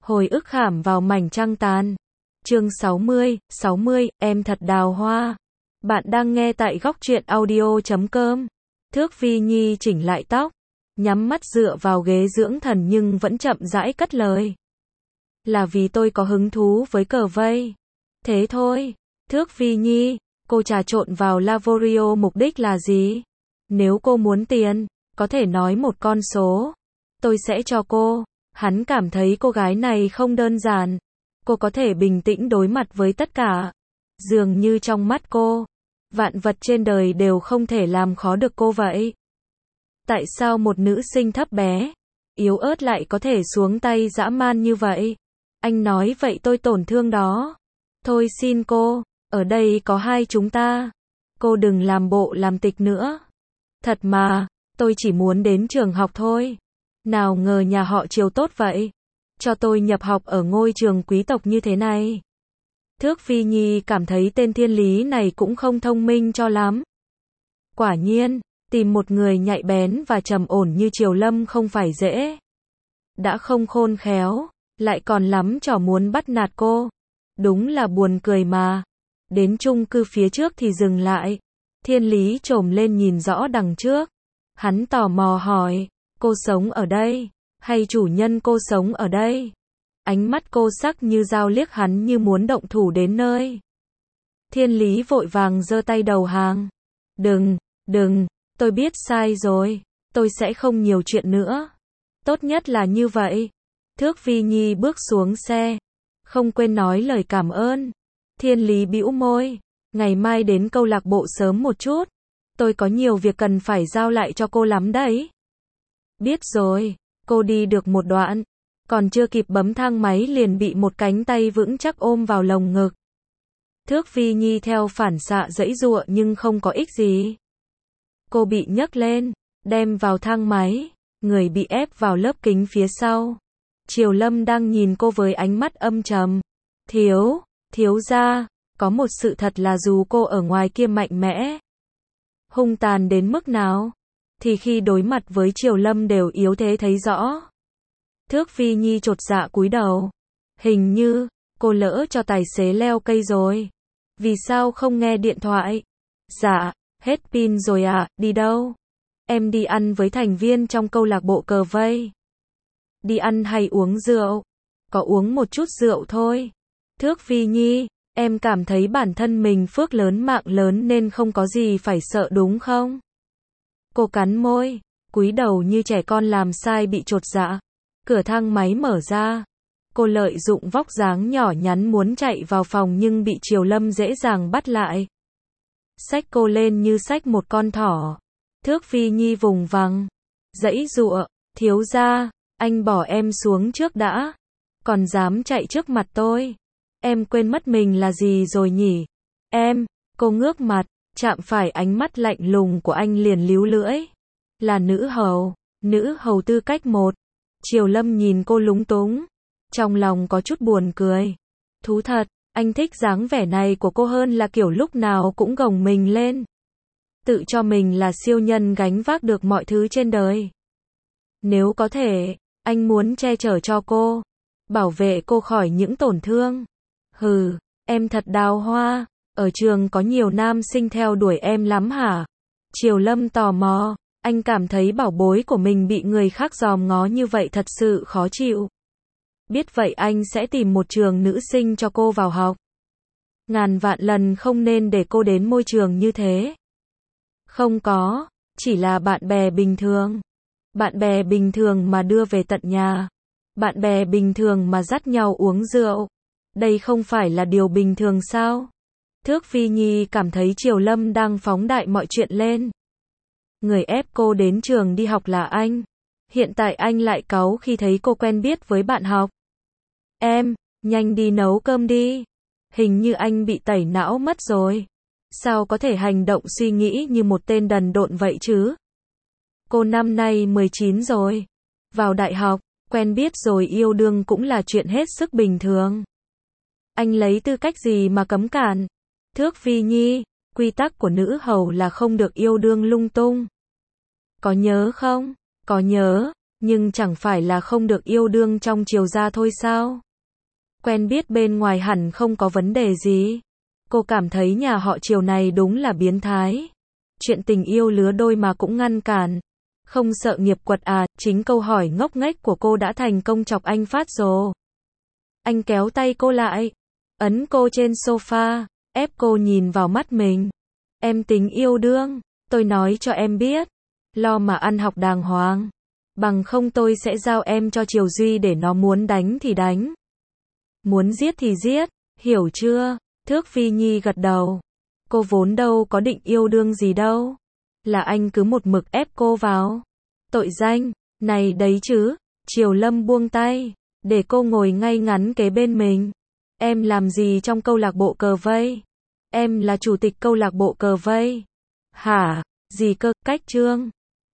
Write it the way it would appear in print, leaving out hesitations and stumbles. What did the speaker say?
Hồi ức khảm vào mảnh trăng tàn. Chương 60, em thật đào hoa. Bạn đang nghe tại góc truyện audio.com. Thước Phi Nhi chỉnh lại tóc, nhắm mắt dựa vào ghế dưỡng thần nhưng vẫn chậm rãi cất lời. Là vì tôi có hứng thú với cờ vây. Thế thôi. Thước Phi Nhi, cô trà trộn vào Lavorio mục đích là gì? Nếu cô muốn tiền, có thể nói một con số. Tôi sẽ cho cô. Hắn cảm thấy cô gái này không đơn giản. Cô có thể bình tĩnh đối mặt với tất cả. Dường như trong mắt cô, vạn vật trên đời đều không thể làm khó được cô vậy. Tại sao một nữ sinh thấp bé, yếu ớt lại có thể xuống tay dã man như vậy? Anh nói vậy tôi tổn thương đó. Thôi xin cô, ở đây có hai chúng ta. Cô đừng làm bộ làm tịch nữa. Thật mà, tôi chỉ muốn đến trường học thôi. Nào ngờ nhà họ Triều tốt vậy. Cho tôi nhập học ở ngôi trường quý tộc như thế này. Thước Phi Nhi cảm thấy tên Thiên Lý này cũng không thông minh cho lắm. Quả nhiên, tìm một người nhạy bén và trầm ổn như Triều Lâm không phải dễ. Đã không khôn khéo, lại còn lắm trò muốn bắt nạt cô. Đúng là buồn cười mà. Đến chung cư phía trước thì dừng lại. Thiên Lý trồm lên nhìn rõ đằng trước. Hắn tò mò hỏi, cô sống ở đây, hay chủ nhân cô sống ở đây? Ánh mắt cô sắc như dao liếc hắn như muốn động thủ đến nơi. Thiên Lý vội vàng giơ tay đầu hàng. Đừng, tôi biết sai rồi, tôi sẽ không nhiều chuyện nữa. Tốt nhất là như vậy. Thước Phi Nhi bước xuống xe, không quên nói lời cảm ơn. Thiên Lý bĩu môi, ngày mai đến câu lạc bộ sớm một chút. Tôi có nhiều việc cần phải giao lại cho cô lắm đấy. Biết rồi. Cô đi được một đoạn, còn chưa kịp bấm thang máy liền bị một cánh tay vững chắc ôm vào lồng ngực. Thước Phi Nhi theo phản xạ giãy giụa nhưng không có ích gì. Cô bị nhấc lên, đem vào thang máy, người bị ép vào lớp kính phía sau. Triều Lâm đang nhìn cô với ánh mắt âm trầm. Thiếu gia, có một sự thật là dù cô ở ngoài kia mạnh mẽ, hung tàn đến mức nào, thì khi đối mặt với Triều Lâm đều yếu thế thấy rõ. Thước Phi Nhi chột dạ cúi đầu. Hình như, cô lỡ cho tài xế leo cây rồi. Vì sao không nghe điện thoại? Dạ, hết pin rồi à, đi đâu? Em đi ăn với thành viên trong câu lạc bộ cờ vây. Đi ăn hay uống rượu? Có uống một chút rượu thôi. Thước Phi Nhi, em cảm thấy bản thân mình phước lớn mạng lớn nên không có gì phải sợ đúng không? Cô cắn môi, cúi đầu như trẻ con làm sai bị chột dạ. Cửa thang máy mở ra. Cô lợi dụng vóc dáng nhỏ nhắn muốn chạy vào phòng nhưng bị Triều Lâm dễ dàng bắt lại. Xách cô lên như xách một con thỏ. Thước Phi Nhi vùng vằng, giãy giụa, thiếu gia, anh bỏ em xuống trước đã. Còn dám chạy trước mặt tôi. Em quên mất mình là gì rồi nhỉ? Cô ngước mặt. Chạm phải ánh mắt lạnh lùng của anh liền líu lưỡi. Là nữ hầu tư cách 1. Triều Lâm nhìn cô lúng túng. Trong lòng có chút buồn cười. Thú thật, anh thích dáng vẻ này của cô hơn là kiểu lúc nào cũng gồng mình lên. Tự cho mình là siêu nhân gánh vác được mọi thứ trên đời. Nếu có thể, anh muốn che chở cho cô. Bảo vệ cô khỏi những tổn thương. Hừ, em thật đào hoa. Ở trường có nhiều nam sinh theo đuổi em lắm hả? Triều Lâm tò mò, anh cảm thấy bảo bối của mình bị người khác dòm ngó như vậy thật sự khó chịu. Biết vậy anh sẽ tìm một trường nữ sinh cho cô vào học. Ngàn vạn lần không nên để cô đến môi trường như thế. Không có, chỉ là bạn bè bình thường. Bạn bè bình thường mà đưa về tận nhà. Bạn bè bình thường mà dắt nhau uống rượu. Đây không phải là điều bình thường sao? Thước Phi Nhi cảm thấy Triều Lâm đang phóng đại mọi chuyện lên. Người ép cô đến trường đi học là anh. Hiện tại anh lại cáu khi thấy cô quen biết với bạn học. Em, nhanh đi nấu cơm đi. Hình như anh bị tẩy não mất rồi. Sao có thể hành động suy nghĩ như một tên đần độn vậy chứ? Cô năm nay 19 rồi. Vào đại học, quen biết rồi yêu đương cũng là chuyện hết sức bình thường. Anh lấy tư cách gì mà cấm cản? Thước Phi Nhi, quy tắc của nữ hầu là không được yêu đương lung tung. Có nhớ không? Có nhớ, Nhưng chẳng phải là không được yêu đương trong Triều gia thôi sao? Quen biết bên ngoài hẳn không có vấn đề gì. Cô cảm thấy nhà họ Triều này đúng là biến thái. Chuyện tình yêu lứa đôi mà cũng ngăn cản. Không sợ nghiệp quật à, chính câu hỏi ngốc nghếch của cô đã thành công chọc anh phát rồ. Anh kéo tay cô lại, ấn cô trên sofa, ép cô nhìn vào mắt mình. Em tính yêu đương, tôi nói cho em biết. Lo mà ăn học đàng hoàng. Bằng không tôi sẽ giao em cho Triều Duy để nó muốn đánh thì đánh. Muốn giết thì giết, hiểu chưa? Thước Phi Nhi gật đầu. Cô vốn đâu có định yêu đương gì đâu. Là anh cứ một mực ép cô vào. Tội danh, này đấy chứ. Triều Lâm buông tay, để cô ngồi ngay ngắn kế bên mình. Em làm gì trong câu lạc bộ cờ vây? Em là chủ tịch câu lạc bộ cờ vây. Hả? Gì cơ? Cách trương.